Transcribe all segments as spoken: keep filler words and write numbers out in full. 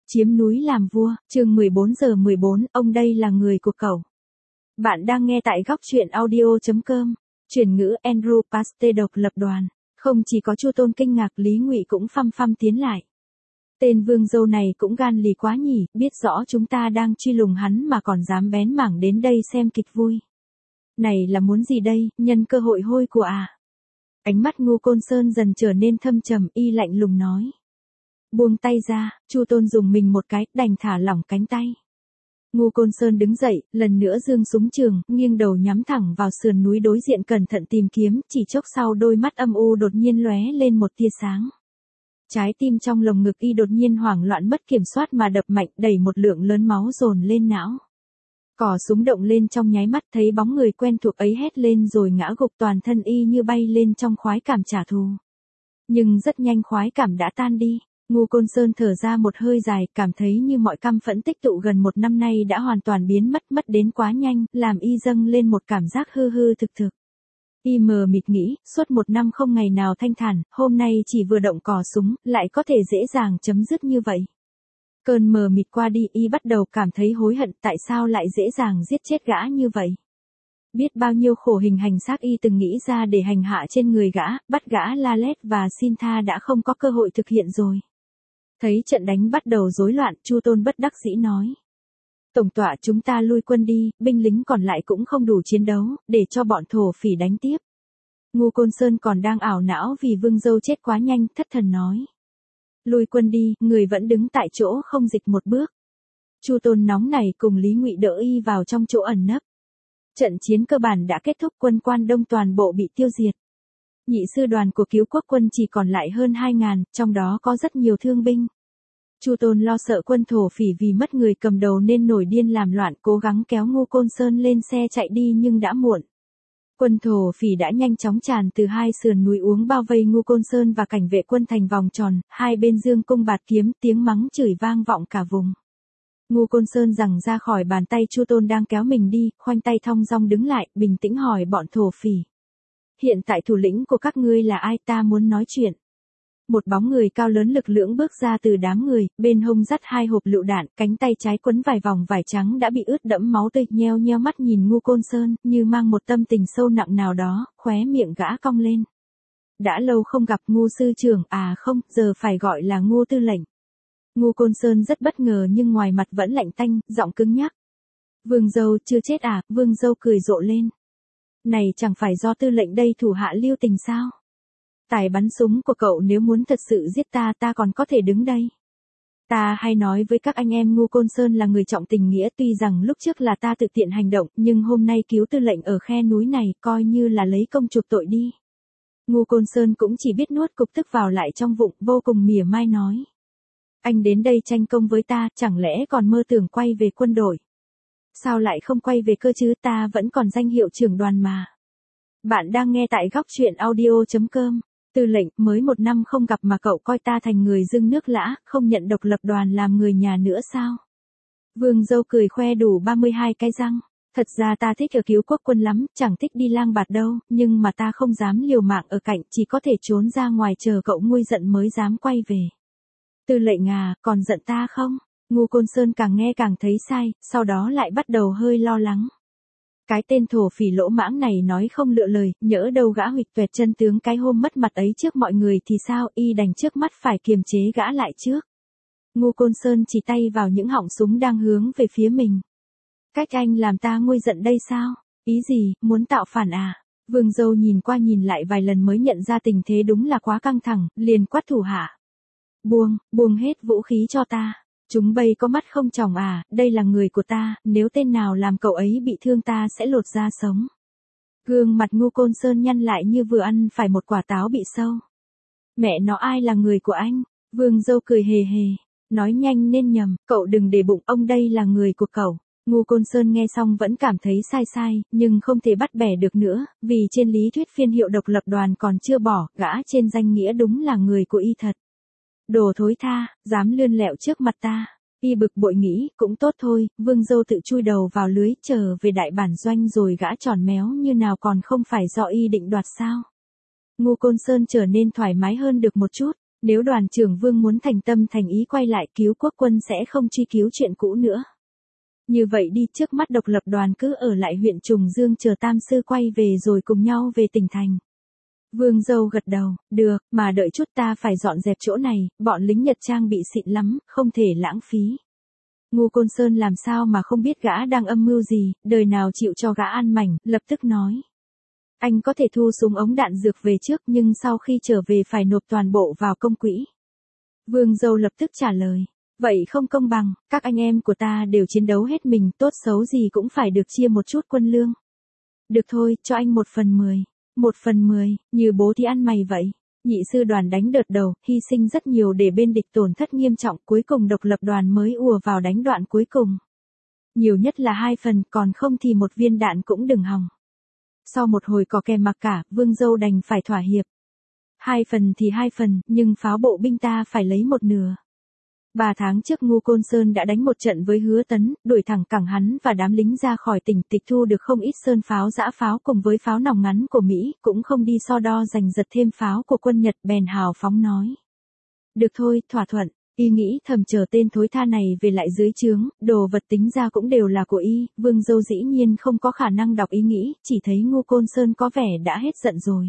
chiếm núi làm vua, chương mười bốn giờ mười bốn, ông đây là người của cậu. Bạn đang nghe tại góc truyện audio chấm com, chuyển ngữ Andrew Paste độc lập đoàn. Không chỉ có Chu Tôn kinh ngạc, Lý Ngụy cũng phăm phăm tiến lại. Tên vương dâu này cũng gan lì quá nhỉ, biết rõ chúng ta đang truy lùng hắn mà còn dám bén mảng đến đây xem kịch vui. Này là muốn gì đây, nhân cơ hội hôi của à? Ánh mắt Ngô Côn Sơn dần trở nên thâm trầm, y lạnh lùng nói. Buông tay ra, Chu Tôn dùng mình một cái, đành thả lỏng cánh tay. Ngô Côn Sơn đứng dậy, lần nữa giương súng trường, nghiêng đầu nhắm thẳng vào sườn núi đối diện cẩn thận tìm kiếm, chỉ chốc sau đôi mắt âm u đột nhiên lóe lên một tia sáng. Trái tim trong lồng ngực y đột nhiên hoảng loạn mất kiểm soát mà đập mạnh, đẩy một lượng lớn máu dồn lên não. Cò súng động lên trong nháy mắt, thấy bóng người quen thuộc ấy hét lên rồi ngã gục, toàn thân y như bay lên trong khoái cảm trả thù. Nhưng rất nhanh khoái cảm đã tan đi. Ngô Côn Sơn thở ra một hơi dài, cảm thấy như mọi căm phẫn tích tụ gần một năm nay đã hoàn toàn biến mất, mất đến quá nhanh, làm y dâng lên một cảm giác hư hư thực thực. Y mờ mịt nghĩ, suốt một năm không ngày nào thanh thản, hôm nay chỉ vừa động cò súng, lại có thể dễ dàng chấm dứt như vậy. Cơn mờ mịt qua đi, y bắt đầu cảm thấy hối hận, tại sao lại dễ dàng giết chết gã như vậy. Biết bao nhiêu khổ hình hành xác y từng nghĩ ra để hành hạ trên người gã, bắt gã La Lét và xin tha đã không có cơ hội thực hiện rồi. Thấy trận đánh bắt đầu rối loạn, Chu Tôn bất đắc dĩ nói. Tổng tọa, chúng ta lui quân đi, binh lính còn lại cũng không đủ chiến đấu, để cho bọn thổ phỉ đánh tiếp. Ngô Côn Sơn còn đang ảo não vì vương dâu chết quá nhanh, thất thần nói. Lui quân đi, người vẫn đứng tại chỗ không dịch một bước. Chu Tôn nóng nảy cùng Lý Ngụy đỡ y vào trong chỗ ẩn nấp. Trận chiến cơ bản đã kết thúc, quân Quan Đông toàn bộ bị tiêu diệt. Nhị sư đoàn của cứu quốc quân chỉ còn lại hơn hai ngàn, trong đó có rất nhiều thương binh. Chu Tôn lo sợ quân thổ phỉ vì mất người cầm đầu nên nổi điên làm loạn, cố gắng kéo Ngô Côn Sơn lên xe chạy đi nhưng đã muộn. Quân thổ phỉ đã nhanh chóng tràn từ hai sườn núi uống bao vây Ngô Côn Sơn và cảnh vệ quân thành vòng tròn, hai bên dương cung bạt kiếm, tiếng mắng chửi vang vọng cả vùng. Ngô Côn Sơn giằng ra khỏi bàn tay Chu Tôn đang kéo mình đi, khoanh tay thong dong đứng lại, bình tĩnh hỏi bọn thổ phỉ. Hiện tại thủ lĩnh của các ngươi là ai, ta muốn nói chuyện. Một bóng người cao lớn lực lưỡng bước ra từ đám người, bên hông dắt hai hộp lựu đạn, cánh tay trái quấn vài vòng vải trắng đã bị ướt đẫm máu tươi, nheo nheo mắt nhìn Ngô Côn Sơn, như mang một tâm tình sâu nặng nào đó, khóe miệng gã cong lên. Đã lâu không gặp Ngô sư trưởng, à không, giờ phải gọi là Ngô tư lệnh. Ngô Côn Sơn rất bất ngờ nhưng ngoài mặt vẫn lạnh tanh, giọng cứng nhắc. Vương dâu chưa chết à, vương dâu cười rộ lên. Này chẳng phải do tư lệnh đây thủ hạ lưu tình sao? Tài bắn súng của cậu nếu muốn thật sự giết ta, ta còn có thể đứng đây. Ta hay nói với các anh em Ngô Côn Sơn là người trọng tình nghĩa, tuy rằng lúc trước là ta tự tiện hành động, nhưng hôm nay cứu tư lệnh ở khe núi này, coi như là lấy công chuộc tội đi. Ngô Côn Sơn cũng chỉ biết nuốt cục tức vào lại trong bụng, vô cùng mỉa mai nói. Anh đến đây tranh công với ta, chẳng lẽ còn mơ tưởng quay về quân đội? Sao lại không quay về cơ chứ, ta vẫn còn danh hiệu trưởng đoàn mà. Bạn đang nghe tại góc truyện audio chấm com. Tư lệnh, mới một năm không gặp mà cậu coi ta thành người dưng nước lã, không nhận độc lập đoàn làm người nhà nữa sao? Vương dâu cười khoe đủ ba mươi hai cái răng. Thật ra ta thích ở cứu quốc quân lắm, chẳng thích đi lang bạt đâu, nhưng mà ta không dám liều mạng ở cạnh, chỉ có thể trốn ra ngoài chờ cậu nguôi giận mới dám quay về. Tư lệnh à, còn giận ta không? Ngô Côn Sơn càng nghe càng thấy sai, sau đó lại bắt đầu hơi lo lắng. Cái tên thổ phỉ lỗ mãng này nói không lựa lời, nhỡ đâu gã huỵch toẹt chân tướng cái hôm mất mặt ấy trước mọi người thì sao, y đành trước mắt phải kiềm chế gã lại trước. Ngô Côn Sơn chỉ tay vào những họng súng đang hướng về phía mình. Cách anh làm ta nguôi giận đây sao? Ý gì, muốn tạo phản à? Vương dâu nhìn qua nhìn lại vài lần mới nhận ra tình thế đúng là quá căng thẳng, liền quát thủ hạ. Buông, buông hết vũ khí cho ta. Chúng bay có mắt không tròng à, đây là người của ta, nếu tên nào làm cậu ấy bị thương ta sẽ lột da sống. Gương mặt Ngô Côn Sơn nhăn lại như vừa ăn phải một quả táo bị sâu. Mẹ nó, ai là người của anh? Vương dâu cười hề hề, nói nhanh nên nhầm, cậu đừng để bụng, ông đây là người của cậu. Ngô Côn Sơn nghe xong vẫn cảm thấy sai sai, nhưng không thể bắt bẻ được nữa, vì trên lý thuyết phiên hiệu độc lập đoàn còn chưa bỏ, gã trên danh nghĩa đúng là người của y thật. Đồ thối tha, dám lươn lẹo trước mặt ta. Y bực bội nghĩ, cũng tốt thôi, vương dâu tự chui đầu vào lưới, trở về đại bản doanh rồi gã tròn méo như nào còn không phải do y định đoạt sao. Ngô Côn Sơn trở nên thoải mái hơn được một chút, Nếu đoàn trưởng Vương muốn thành tâm thành ý quay lại cứu quốc quân sẽ không truy cứu chuyện cũ nữa. Như vậy đi, trước mắt độc lập đoàn cứ ở lại huyện Trùng Dương chờ tam sư quay về rồi cùng nhau về tỉnh thành. Vương dâu gật đầu, được, mà đợi chút ta phải dọn dẹp chỗ này, bọn lính Nhật trang bị xịn lắm, không thể lãng phí. Ngu Côn Sơn làm sao mà không biết gã đang âm mưu gì, đời nào chịu cho gã ăn mảnh, lập tức nói. Anh có thể thu súng ống đạn dược về trước nhưng sau khi trở về phải nộp toàn bộ vào công quỹ. Vương dâu lập tức trả lời. Vậy không công bằng, các anh em của ta đều chiến đấu hết mình, tốt xấu gì cũng phải được chia một chút quân lương. Được thôi, cho anh một phần mười. Một phần mười, như bố thì ăn mày vậy. Nhị sư đoàn đánh đợt đầu, hy sinh rất nhiều để bên địch tổn thất nghiêm trọng, cuối cùng độc lập đoàn mới ùa vào đánh đoạn cuối cùng. Nhiều nhất là hai phần, còn không thì một viên đạn cũng đừng hòng. Sau một hồi cò kè mặc cả, Vương dâu đành phải thỏa hiệp. Hai phần thì hai phần, nhưng pháo bộ binh ta phải lấy một nửa. Ba tháng trước Ngu Côn Sơn đã đánh một trận với Hứa Tấn, đuổi thẳng cẳng hắn và đám lính ra khỏi tỉnh, tịch thu được không ít sơn pháo giã pháo cùng với pháo nòng ngắn của Mỹ, cũng không đi so đo giành giật thêm pháo của quân Nhật, bèn hào phóng nói. Được thôi, thỏa thuận, y nghĩ thầm chờ tên thối tha này về lại dưới trướng, đồ vật tính ra cũng đều là của y, Vương dâu dĩ nhiên không có khả năng đọc ý nghĩ, chỉ thấy Ngu Côn Sơn có vẻ đã hết giận rồi.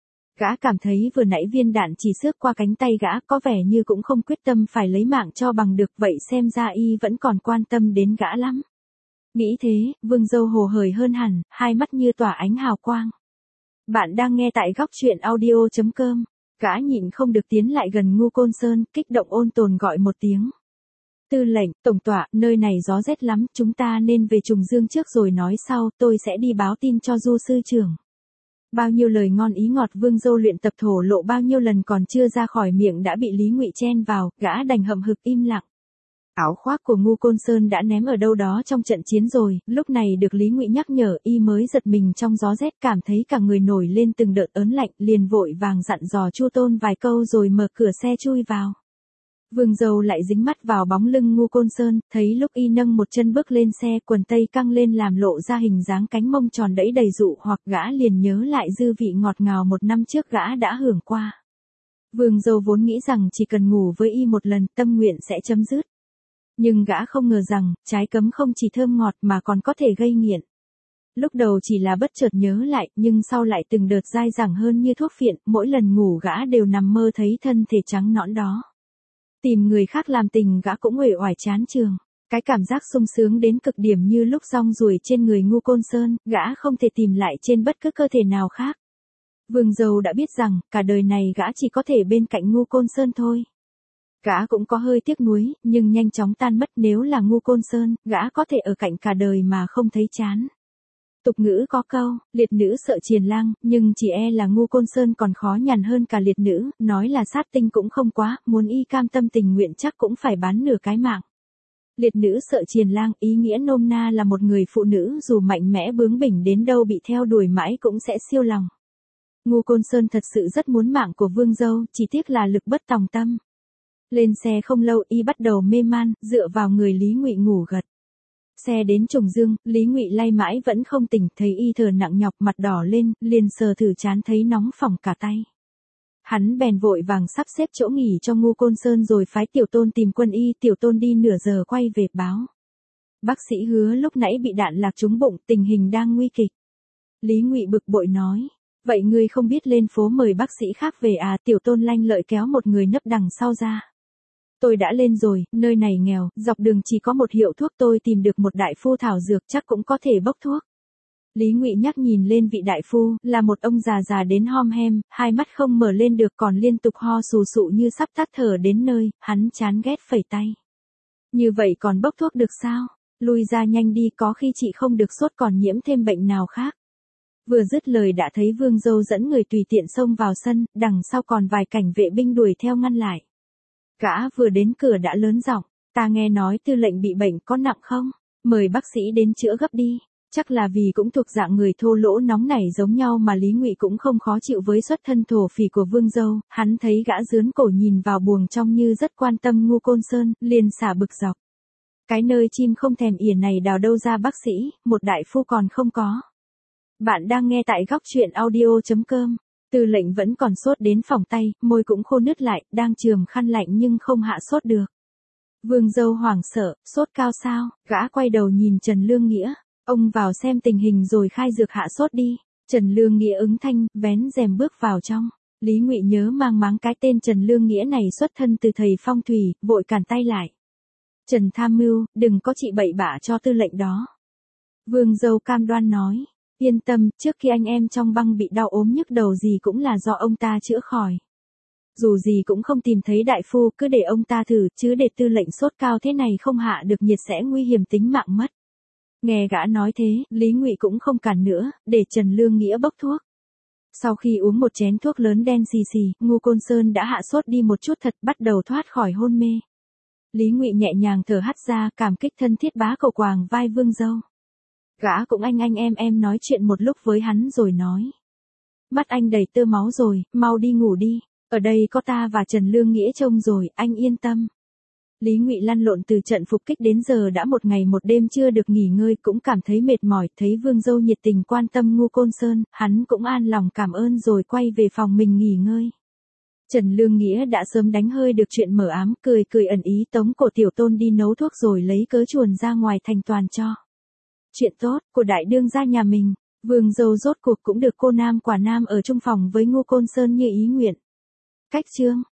Gã cảm thấy vừa nãy viên đạn chỉ xước qua cánh tay gã, có vẻ như cũng không quyết tâm phải lấy mạng cho bằng được, vậy xem ra y vẫn còn quan tâm đến gã lắm. Nghĩ thế, Vương dâu hồ hởi hơn hẳn, hai mắt như tỏa ánh hào quang. Bạn đang nghe tại góc truyện audio chấm com. Gã nhịn không được tiến lại gần Ngu Côn Sơn, kích động ôn tồn gọi một tiếng. Tư lệnh, tổng tọa, nơi này gió rét lắm, chúng ta nên về Trùng Dương trước rồi nói sau, tôi sẽ đi báo tin cho Du sư trưởng. Bao nhiêu lời ngon ý ngọt Vương dâu luyện tập thổ lộ bao nhiêu lần còn chưa ra khỏi miệng đã bị Lý Ngụy chen vào, gã đành hậm hực im lặng. Áo khoác của Ngu Côn Sơn đã ném ở đâu đó trong trận chiến rồi, lúc này được Lý Ngụy nhắc nhở, y mới giật mình trong gió rét, cảm thấy cả người nổi lên từng đợt ớn lạnh, liền vội vàng dặn dò Chu Tôn vài câu rồi mở cửa xe chui vào. Vương dâu lại dính mắt vào bóng lưng Ngu Côn Sơn, thấy lúc y nâng một chân bước lên xe, quần tây căng lên làm lộ ra hình dáng cánh mông tròn đẫy đầy dụ hoặc, gã liền nhớ lại dư vị ngọt ngào một năm trước gã đã hưởng qua. Vương dâu vốn nghĩ rằng chỉ cần ngủ với y một lần, tâm nguyện sẽ chấm dứt. Nhưng gã không ngờ rằng, trái cấm không chỉ thơm ngọt mà còn có thể gây nghiện. Lúc đầu chỉ là bất chợt nhớ lại, nhưng sau lại từng đợt dai dẳng hơn như thuốc phiện, mỗi lần ngủ gã đều nằm mơ thấy thân thể trắng nõn đó. Tìm người khác làm tình gã cũng uể oải chán chường. Cái cảm giác sung sướng đến cực điểm như lúc rong ruổi trên người Ngu Côn Sơn, gã không thể tìm lại trên bất cứ cơ thể nào khác. Vương dâu đã biết rằng, cả đời này gã chỉ có thể bên cạnh Ngu Côn Sơn thôi. Gã cũng có hơi tiếc nuối, nhưng nhanh chóng tan mất, nếu là Ngu Côn Sơn, gã có thể ở cạnh cả đời mà không thấy chán. Tục ngữ có câu, liệt nữ sợ triền lang, nhưng chỉ e là Ngu Côn Sơn còn khó nhằn hơn cả liệt nữ, nói là sát tinh cũng không quá, muốn y cam tâm tình nguyện chắc cũng phải bán nửa cái mạng. Liệt nữ sợ triền lang, ý nghĩa nôm na là một người phụ nữ dù mạnh mẽ bướng bỉnh đến đâu bị theo đuổi mãi cũng sẽ siêu lòng. Ngu Côn Sơn thật sự rất muốn mạng của Vương dâu, chỉ tiếc là lực bất tòng tâm. Lên xe không lâu y bắt đầu mê man, dựa vào người Lý Ngụy ngủ gật. Xe đến Trùng Dương, Lý Ngụy lay mãi vẫn không tỉnh, thấy y thở nặng nhọc mặt đỏ lên, liền sờ thử trán thấy nóng phỏng cả tay. Hắn bèn vội vàng sắp xếp chỗ nghỉ cho Ngu Côn Sơn rồi phái Tiểu Tôn tìm quân y, Tiểu Tôn đi nửa giờ quay về báo. Bác sĩ Hứa lúc nãy bị đạn lạc trúng bụng, tình hình đang nguy kịch. Lý Ngụy bực bội nói, vậy ngươi không biết lên phố mời bác sĩ khác về à? Tiểu Tôn lanh lợi kéo một người nấp đằng sau ra. Tôi đã lên rồi, nơi này nghèo, dọc đường chỉ có một hiệu thuốc, tôi tìm được một đại phu thảo dược chắc cũng có thể bốc thuốc. Lý Ngụy nhắc nhìn lên vị đại phu, là một ông già già đến hom hem, hai mắt không mở lên được còn liên tục ho sù sụ như sắp tắt thở đến nơi, hắn chán ghét phẩy tay. Như vậy còn bốc thuốc được sao? Lui ra nhanh đi, có khi chị không được sốt còn nhiễm thêm bệnh nào khác. Vừa dứt lời đã thấy Vương dâu dẫn người tùy tiện xông vào sân, đằng sau còn vài cảnh vệ binh đuổi theo ngăn lại. Gã vừa đến cửa đã lớn giọng, ta nghe nói tư lệnh bị bệnh có nặng không? Mời bác sĩ đến chữa gấp đi. Chắc là vì cũng thuộc dạng người thô lỗ nóng nảy giống nhau mà Lý Ngụy cũng không khó chịu với xuất thân thổ phỉ của Vương dâu, hắn thấy gã dướn cổ nhìn vào buồng trong như rất quan tâm Ngu Côn Sơn, liền xả bực dọc. Cái nơi chim không thèm ỉa này đào đâu ra bác sĩ, một đại phu còn không có. Bạn đang nghe tại góc truyện audio chấm com. Tư lệnh vẫn còn sốt đến phỏng tay, môi cũng khô nứt lại, đang chườm khăn lạnh nhưng không hạ sốt được. Vương dâu hoảng sợ, sốt cao sao, gã quay đầu nhìn Trần Lương Nghĩa, ông vào xem tình hình rồi khai dược hạ sốt đi. Trần Lương Nghĩa ứng thanh, vén rèm bước vào trong. Lý Ngụy nhớ mang máng cái tên Trần Lương Nghĩa này xuất thân từ thầy phong thủy, vội cản tay lại. Trần tham mưu, đừng có trị bậy bạ cho tư lệnh đó. Vương dâu cam đoan nói, yên tâm, trước khi anh em trong băng bị đau ốm nhức đầu gì cũng là do ông ta chữa khỏi. Dù gì cũng không tìm thấy đại phu, cứ để ông ta thử, chứ để tư lệnh sốt cao thế này không hạ được nhiệt sẽ nguy hiểm tính mạng mất. Nghe gã nói thế, Lý Ngụy cũng không cản nữa, để Trần Lương Nghĩa bốc thuốc. Sau khi uống một chén thuốc lớn đen xì xì, Ngô Côn Sơn đã hạ sốt đi một chút thật, bắt đầu thoát khỏi hôn mê. Lý Ngụy nhẹ nhàng thở hắt ra, cảm kích thân thiết bá cầu quàng vai Vương dâu. Gã cũng anh anh em em nói chuyện một lúc với hắn rồi nói. Mắt anh đầy tơ máu rồi, mau đi ngủ đi, ở đây có ta và Trần Lương Nghĩa trông rồi, anh yên tâm. Lý Ngụy lăn lộn từ trận phục kích đến giờ đã một ngày một đêm chưa được nghỉ ngơi, cũng cảm thấy mệt mỏi, thấy Vương dâu nhiệt tình quan tâm Ngô Côn Sơn, hắn cũng an lòng cảm ơn rồi quay về phòng mình nghỉ ngơi. Trần Lương Nghĩa đã sớm đánh hơi được chuyện mở ám, cười cười ẩn ý tống cổ tiểu tôn đi nấu thuốc rồi lấy cớ chuồn ra ngoài thành toàn cho. Chuyện tốt của đại đương gia nhà mình, Vương dâu rốt cuộc cũng được cô nam quả nam ở chung phòng với Ngô Côn Sơn như ý nguyện. Cách chương